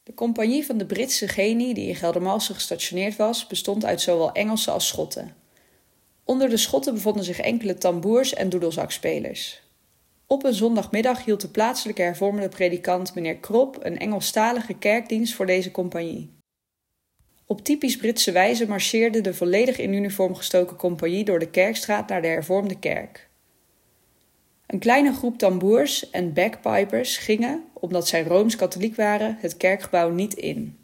De compagnie van de Britse genie die in Geldermalsen gestationeerd was, bestond uit zowel Engelsen als Schotten. Onder de Schotten bevonden zich enkele tamboers en doedelzakspelers. Op een zondagmiddag hield de plaatselijke hervormde predikant meneer Krop een Engelstalige kerkdienst voor deze compagnie. Op typisch Britse wijze marcheerde de volledig in uniform gestoken compagnie door de Kerkstraat naar de hervormde kerk. Een kleine groep tamboers en bagpipers gingen, omdat zij rooms-katholiek waren, het kerkgebouw niet in.